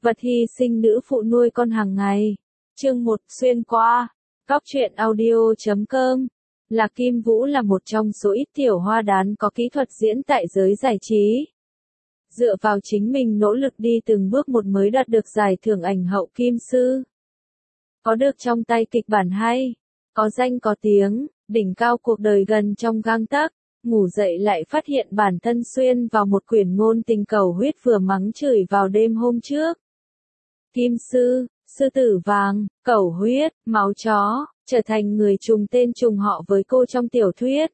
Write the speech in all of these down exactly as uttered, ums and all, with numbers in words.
Vật hy sinh nữ phụ nuôi con hàng ngày. Chương một xuyên qua. Cóc truyện audio chấm com. Lạc Kim Vũ là một trong số ít tiểu hoa đán có kỹ thuật diễn tại giới giải trí. Dựa vào chính mình nỗ lực đi từng bước một mới đạt được giải thưởng ảnh hậu Kim Sư. Có được trong tay kịch bản hay, có danh có tiếng, đỉnh cao cuộc đời gần trong gang tấc, ngủ dậy lại phát hiện bản thân xuyên vào một quyển ngôn tình cầu huyết vừa mắng chửi vào đêm hôm trước. Kim Sư, sư tử vàng, cẩu huyết, máu chó, trở thành người trùng tên trùng họ với cô trong tiểu thuyết.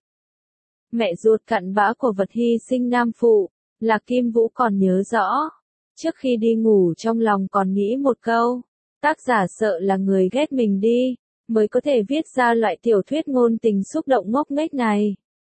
Mẹ ruột cặn bã của vật hy sinh nam phụ, Lạc Kim Vũ còn nhớ rõ. Trước khi đi ngủ trong lòng còn nghĩ một câu, tác giả sợ là người ghét mình đi, mới có thể viết ra loại tiểu thuyết ngôn tình xúc động ngốc nghếch này.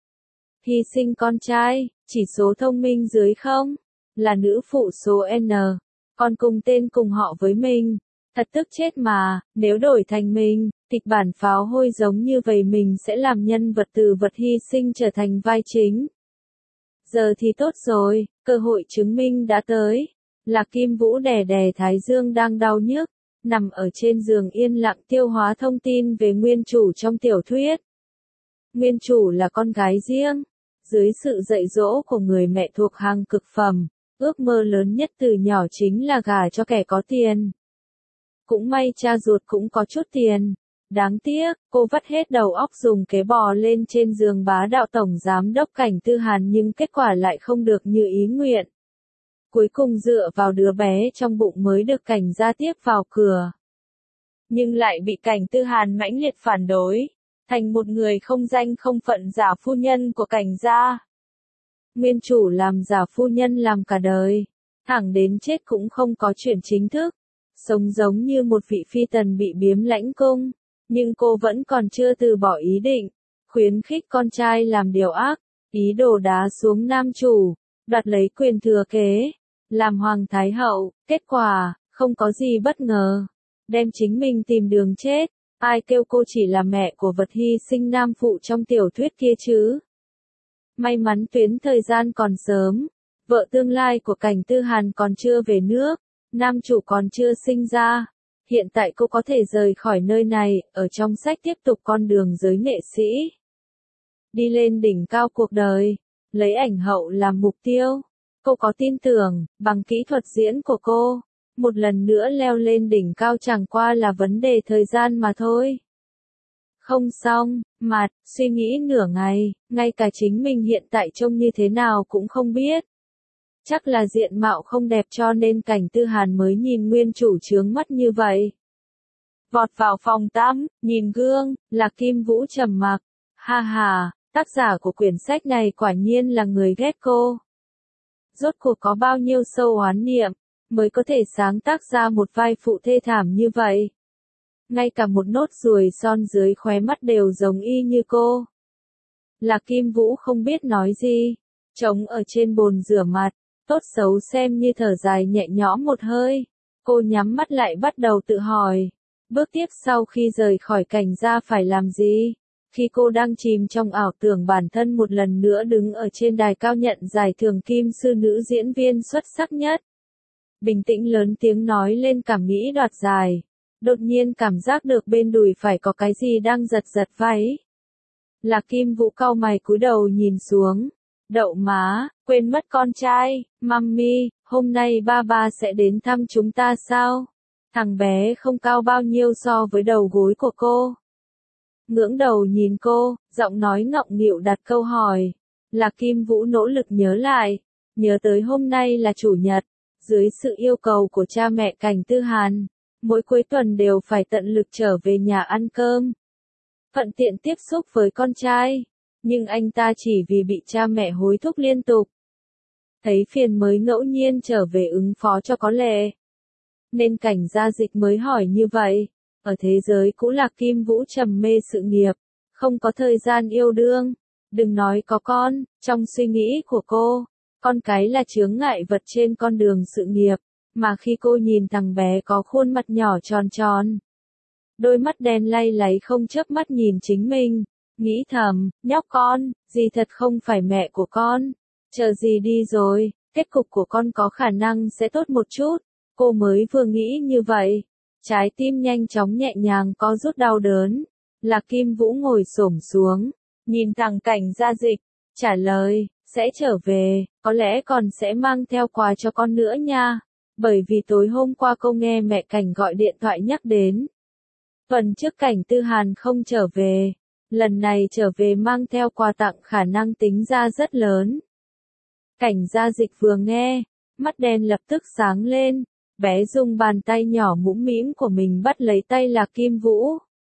Hy sinh con trai, chỉ số thông minh dưới không, là nữ phụ số N, còn cùng tên cùng họ với mình. Thật tức chết mà, nếu đổi thành mình, kịch bản pháo hôi giống như vậy mình sẽ làm nhân vật từ vật hy sinh trở thành vai chính. Giờ thì tốt rồi, cơ hội chứng minh đã tới. Lạc Kim Vũ đè đè thái dương đang đau nhức, nằm ở trên giường yên lặng tiêu hóa thông tin về nguyên chủ trong tiểu thuyết. Nguyên chủ là con gái riêng, dưới sự dạy dỗ của người mẹ thuộc hàng cực phẩm, ước mơ lớn nhất từ nhỏ chính là gả cho kẻ có tiền. Cũng may cha ruột cũng có chút tiền. Đáng tiếc, cô vắt hết đầu óc dùng kế bò lên trên giường bá đạo tổng giám đốc Cảnh Tư Hàn nhưng kết quả lại không được như ý nguyện. Cuối cùng dựa vào đứa bé trong bụng mới được Cảnh gia tiếp vào cửa. Nhưng lại bị Cảnh Tư Hàn mãnh liệt phản đối, thành một người không danh không phận giả phu nhân của Cảnh gia. Nguyên chủ làm giả phu nhân làm cả đời, thẳng đến chết cũng không có chuyển chính thức. Sống giống như một vị phi tần bị biếm lãnh cung, nhưng cô vẫn còn chưa từ bỏ ý định, khuyến khích con trai làm điều ác, ý đồ đá xuống nam chủ, đoạt lấy quyền thừa kế, làm hoàng thái hậu. Kết quả, không có gì bất ngờ, đem chính mình tìm đường chết. Ai kêu cô chỉ là mẹ của vật hy sinh nam phụ trong tiểu thuyết kia chứ? May mắn tuyến thời gian còn sớm, vợ tương lai của Cảnh Tư Hàn còn chưa về nước. Nam chủ còn chưa sinh ra, hiện tại cô có thể rời khỏi nơi này, ở trong sách tiếp tục con đường giới nghệ sĩ. Đi lên đỉnh cao cuộc đời, lấy ảnh hậu làm mục tiêu. Cô có tin tưởng, bằng kỹ thuật diễn của cô, một lần nữa leo lên đỉnh cao chẳng qua là vấn đề thời gian mà thôi. Không xong, mặt, suy nghĩ nửa ngày, ngay cả chính mình hiện tại trông như thế nào cũng không biết. Chắc là diện mạo không đẹp cho nên Cảnh Tư Hàn mới nhìn nguyên chủ chướng mắt như vậy. Vọt vào phòng tắm, nhìn gương, Lạc Kim Vũ trầm mặc. Ha ha, tác giả của quyển sách này quả nhiên là người ghét cô. Rốt cuộc có bao nhiêu sâu oán niệm, mới có thể sáng tác ra một vai phụ thê thảm như vậy. Ngay cả một nốt ruồi son dưới khóe mắt đều giống y như cô. Lạc Kim Vũ không biết nói gì, trống ở trên bồn rửa mặt. Tốt xấu xem như thở dài nhẹ nhõm một hơi, cô nhắm mắt lại bắt đầu tự hỏi, bước tiếp sau khi rời khỏi Cảnh gia phải làm gì? Khi cô đang chìm trong ảo tưởng bản thân một lần nữa đứng ở trên đài cao nhận giải thưởng Kim Sư nữ diễn viên xuất sắc nhất. Bình tĩnh lớn tiếng nói lên cảm nghĩ đoạt giải, đột nhiên cảm giác được bên đùi phải có cái gì đang giật giật váy. Lạc Kim Vũ cau mày cúi đầu nhìn xuống. Đậu má, quên mất con trai, mummy, hôm nay ba ba sẽ đến thăm chúng ta sao? Thằng bé không cao bao nhiêu so với đầu gối của cô. Ngưỡng đầu nhìn cô, giọng nói ngọng nghịu đặt câu hỏi. Lạc Kim Vũ nỗ lực nhớ lại, nhớ tới hôm nay là chủ nhật, dưới sự yêu cầu của cha mẹ Cảnh Tư Hàn, mỗi cuối tuần đều phải tận lực trở về nhà ăn cơm. Thuận tiện tiếp xúc với con trai. Nhưng anh ta chỉ vì bị cha mẹ hối thúc liên tục. Thấy phiền mới ngẫu nhiên trở về ứng phó cho có lệ. Nên Cảnh gia dịch mới hỏi như vậy. Ở thế giới cũ Lạc Kim Vũ trầm mê sự nghiệp, không có thời gian yêu đương. Đừng nói có con, trong suy nghĩ của cô, con cái là chướng ngại vật trên con đường sự nghiệp. Mà khi cô nhìn thằng bé có khuôn mặt nhỏ tròn tròn, đôi mắt đen lay láy không chớp mắt nhìn chính mình. Nghĩ thầm, nhóc con, dì thật không phải mẹ của con. Chờ dì đi rồi, kết cục của con có khả năng sẽ tốt một chút. Cô mới vừa nghĩ như vậy, trái tim nhanh chóng nhẹ nhàng co rút đau đớn. Lạc Kim Vũ ngồi xổm xuống, nhìn thẳng Cảnh Gia Dịch, trả lời, sẽ trở về, có lẽ còn sẽ mang theo quà cho con nữa nha. Bởi vì tối hôm qua cô nghe mẹ Cảnh gọi điện thoại nhắc đến. Tuần trước Cảnh Tư Hàn không trở về, lần này trở về mang theo quà tặng khả năng tính ra rất lớn. Cảnh Gia Dịch vừa nghe, mắt đen lập tức sáng lên, bé dùng bàn tay nhỏ mũm mĩm của mình bắt lấy tay Lạc Kim Vũ.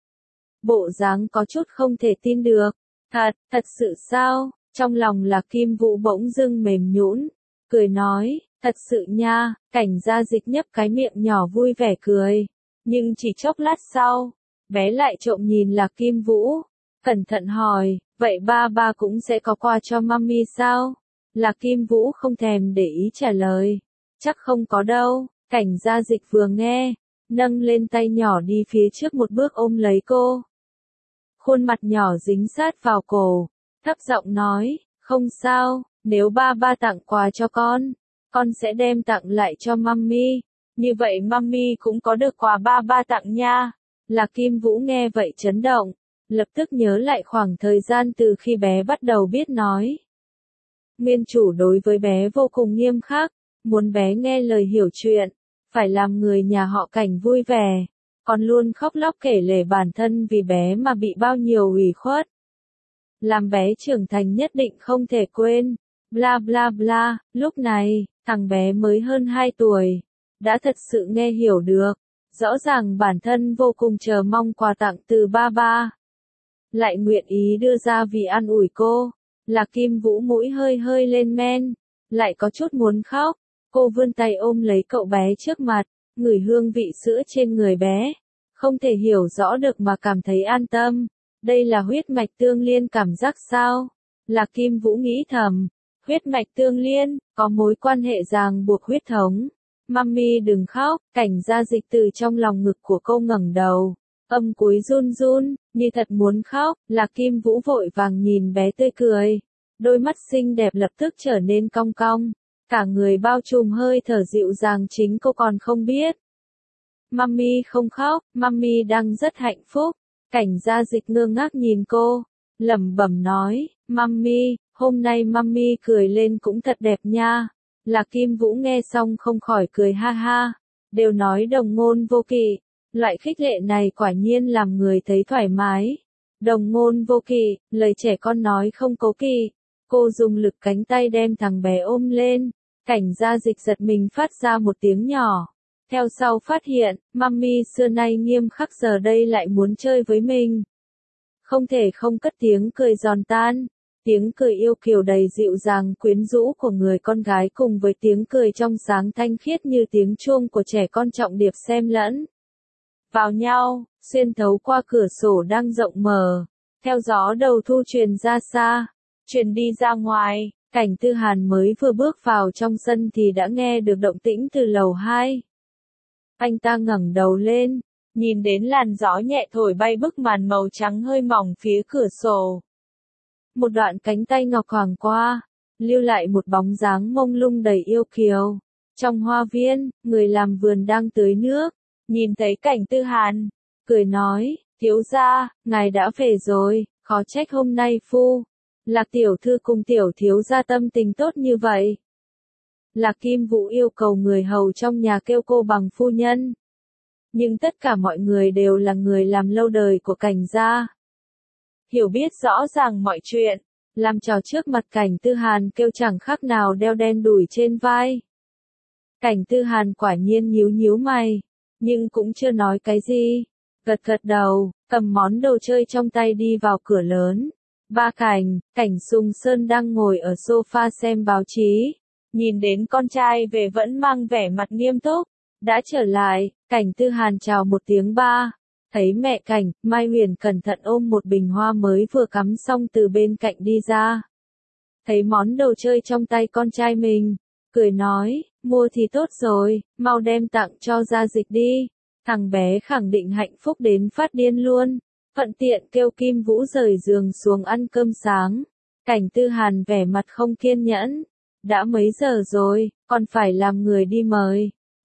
Bộ dáng có chút không thể tin được, thật, thật sự sao? Trong lòng Lạc Kim Vũ bỗng dưng mềm nhũn, cười nói, thật sự nha. Cảnh Gia Dịch nhấp cái miệng nhỏ vui vẻ cười, nhưng chỉ chốc lát sau, bé lại trộm nhìn Lạc Kim Vũ, cẩn thận hỏi, vậy ba ba cũng sẽ có quà cho mami sao? Lạc Kim Vũ không thèm để ý trả lời, chắc không có đâu. Cảnh Gia Dịch vừa nghe, nâng lên tay nhỏ đi phía trước một bước ôm lấy cô. Khuôn mặt nhỏ dính sát vào cổ, thấp giọng nói, không sao, nếu ba ba tặng quà cho con, con sẽ đem tặng lại cho mami, như vậy mami cũng có được quà ba ba tặng nha. Lạc Kim Vũ nghe vậy chấn động, lập tức nhớ lại khoảng thời gian từ khi bé bắt đầu biết nói. Nguyên chủ đối với bé vô cùng nghiêm khắc, muốn bé nghe lời hiểu chuyện, phải làm người nhà họ Cảnh vui vẻ, còn luôn khóc lóc kể lể bản thân vì bé mà bị bao nhiêu ủy khuất. Làm bé trưởng thành nhất định không thể quên, bla bla bla. Lúc này, thằng bé mới hơn hai tuổi, đã thật sự nghe hiểu được, rõ ràng bản thân vô cùng chờ mong quà tặng từ ba ba. Lại nguyện ý đưa ra vì an ủi cô. Lạc Kim Vũ mũi hơi hơi lên men, lại có chút muốn khóc. Cô vươn tay ôm lấy cậu bé trước mặt, ngửi hương vị sữa trên người bé, không thể hiểu rõ được mà cảm thấy an tâm. Đây là huyết mạch tương liên cảm giác sao? Lạc Kim Vũ nghĩ thầm, huyết mạch tương liên, có mối quan hệ ràng buộc huyết thống. Mami đừng khóc. Cảnh Gia Dịch từ trong lòng ngực của cô ngẩng đầu, âm cúi run run, như thật muốn khóc. Lạc Kim Vũ vội vàng nhìn bé tươi cười, đôi mắt xinh đẹp lập tức trở nên cong cong, cả người bao trùm hơi thở dịu dàng chính cô còn không biết. Mami không khóc, mami đang rất hạnh phúc. Cảnh Gia Dịch ngơ ngác nhìn cô, lẩm bẩm nói, mami, hôm nay mami cười lên cũng thật đẹp nha. Lạc Kim Vũ nghe xong không khỏi cười ha ha, đều nói đồng ngôn vô kỵ, loại khích lệ này quả nhiên làm người thấy thoải mái. Đồng ngôn vô kỵ, lời trẻ con nói không cố kỵ. Cô dùng lực cánh tay đem thằng bé ôm lên, Cảnh Gia Dịch giật mình phát ra một tiếng nhỏ. Theo sau phát hiện, mami xưa nay nghiêm khắc giờ đây lại muốn chơi với mình. Không thể không cất tiếng cười giòn tan. Tiếng cười yêu kiều đầy dịu dàng quyến rũ của người con gái cùng với tiếng cười trong sáng thanh khiết như tiếng chuông của trẻ con trọng điệp xen lẫn vào nhau, xuyên thấu qua cửa sổ đang rộng mở. Theo gió đầu thu truyền ra xa, truyền đi ra ngoài, Cảnh Tư Hàn mới vừa bước vào trong sân thì đã nghe được động tĩnh từ lầu hai. Anh ta ngẩng đầu lên, nhìn đến làn gió nhẹ thổi bay bức màn màu trắng hơi mỏng phía cửa sổ. Một đoạn cánh tay ngọc thoảng qua, lưu lại một bóng dáng mông lung đầy yêu kiều. Trong hoa viên, người làm vườn đang tưới nước, nhìn thấy Cảnh Tư Hàn, cười nói, thiếu gia, ngài đã về rồi, khó trách hôm nay phu Lạc tiểu thư cùng tiểu thiếu gia tâm tình tốt như vậy. Lạc Kim Vũ yêu cầu người hầu trong nhà kêu cô bằng phu nhân. Nhưng tất cả mọi người đều là người làm lâu đời của Cảnh gia, hiểu biết rõ ràng mọi chuyện, làm trò trước mặt Cảnh Tư Hàn kêu chẳng khác nào đeo đen đủi trên vai. Cảnh Tư Hàn quả nhiên nhíu nhíu mày, nhưng cũng chưa nói cái gì, gật gật đầu, cầm món đồ chơi trong tay đi vào cửa lớn. Ba Cảnh, Cảnh Sùng Sơn đang ngồi ở sofa xem báo chí, nhìn đến con trai về vẫn mang vẻ mặt nghiêm túc, đã trở lại. Cảnh Tư Hàn chào một tiếng ba. Thấy mẹ Cảnh, Mai Huyền cẩn thận ôm một bình hoa mới vừa cắm xong từ bên cạnh đi ra. Thấy món đồ chơi trong tay con trai mình, cười nói, mua thì tốt rồi, mau đem tặng cho Gia Dịch đi. Thằng bé khẳng định hạnh phúc đến phát điên luôn. Thuận tiện kêu Kim Vũ rời giường xuống ăn cơm sáng. Cảnh Tư Hàn vẻ mặt không kiên nhẫn. Đã mấy giờ rồi, còn phải làm người đi mời.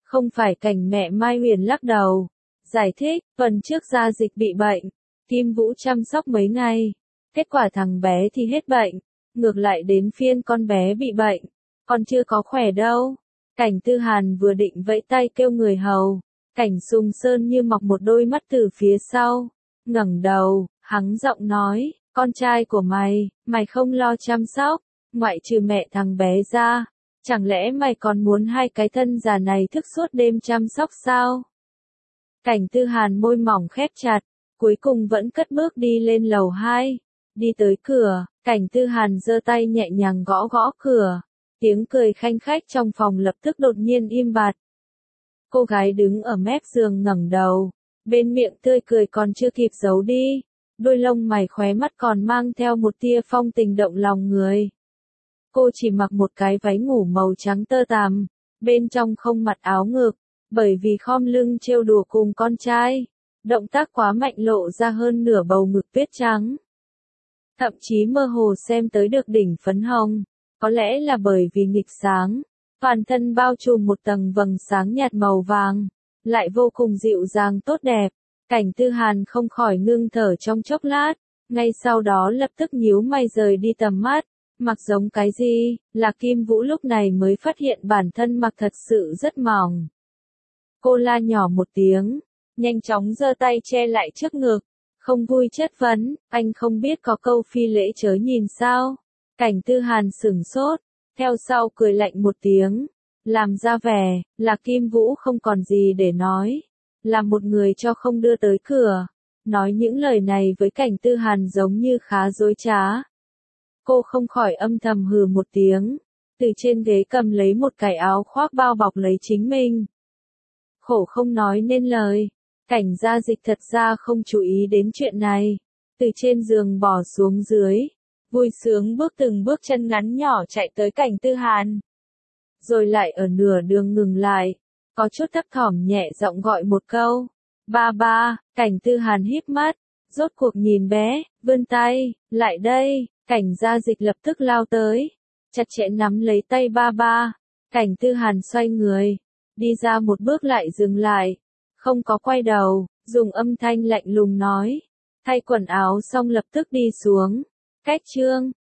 Không phải Cảnh mẹ Mai Huyền lắc đầu. Giải thích, tuần trước Gia Dịch bị bệnh. Kim Vũ chăm sóc mấy ngày. Kết quả thằng bé thì hết bệnh. Ngược lại đến phiên con bé bị bệnh. Còn chưa có khỏe đâu. Cảnh Tư Hàn vừa định vẫy tay kêu người hầu. Cảnh Sùng Sơn như mọc một đôi mắt từ phía sau. Ngẩng đầu, hắng giọng nói, con trai của mày, mày không lo chăm sóc, ngoại trừ mẹ thằng bé ra. Chẳng lẽ mày còn muốn hai cái thân già này thức suốt đêm chăm sóc sao? Cảnh Tư Hàn môi mỏng khép chặt, cuối cùng vẫn cất bước đi lên lầu hai. Đi tới cửa, Cảnh Tư Hàn giơ tay nhẹ nhàng gõ gõ cửa. Tiếng cười khanh khách trong phòng lập tức đột nhiên im bặt. Cô gái đứng ở mép giường ngẩng đầu, bên miệng tươi cười còn chưa kịp giấu đi, đôi lông mày khóe mắt còn mang theo một tia phong tình động lòng người. Cô chỉ mặc một cái váy ngủ màu trắng tơ tằm, bên trong không mặc áo ngực, bởi vì khom lưng trêu đùa cùng con trai. Động tác quá mạnh lộ ra hơn nửa bầu ngực tuyết trắng. Thậm chí mơ hồ xem tới được đỉnh phấn hồng, có lẽ là bởi vì nghịch sáng. Toàn thân bao trùm một tầng vầng sáng nhạt màu vàng, lại vô cùng dịu dàng tốt đẹp. Cảnh Tư Hàn không khỏi ngưng thở trong chốc lát, ngay sau đó lập tức nhíu mày rời đi tầm mắt. Mặc giống cái gì? Lạc Kim Vũ lúc này mới phát hiện bản thân mặc thật sự rất mỏng. Cô la nhỏ một tiếng, nhanh chóng giơ tay che lại trước ngực, không vui chất vấn, anh không biết có câu phi lễ chớ nhìn sao? Cảnh Tư Hàn sửng sốt, theo sau cười lạnh một tiếng, làm ra vẻ, Lạc Kim Vũ không còn gì để nói, là một người cho không đưa tới cửa. Nói những lời này với Cảnh Tư Hàn giống như khá dối trá. Cô không khỏi âm thầm hừ một tiếng, từ trên ghế cầm lấy một cái áo khoác bao bọc lấy chính mình. Khổ không nói nên lời, Cảnh Gia Dịch thật ra không chú ý đến chuyện này, từ trên giường bỏ xuống dưới, vui sướng bước từng bước chân ngắn nhỏ chạy tới Cảnh Tư Hàn. Rồi lại ở nửa đường ngừng lại, có chút thấp thỏm nhẹ giọng gọi một câu, ba ba. Cảnh Tư Hàn híp mắt, rốt cuộc nhìn bé, vươn tay, lại đây. Cảnh Gia Dịch lập tức lao tới, chặt chẽ nắm lấy tay ba ba. Cảnh Tư Hàn xoay người, đi ra một bước lại dừng lại, không có quay đầu, dùng âm thanh lạnh lùng nói, thay quần áo xong lập tức đi xuống. Cách chương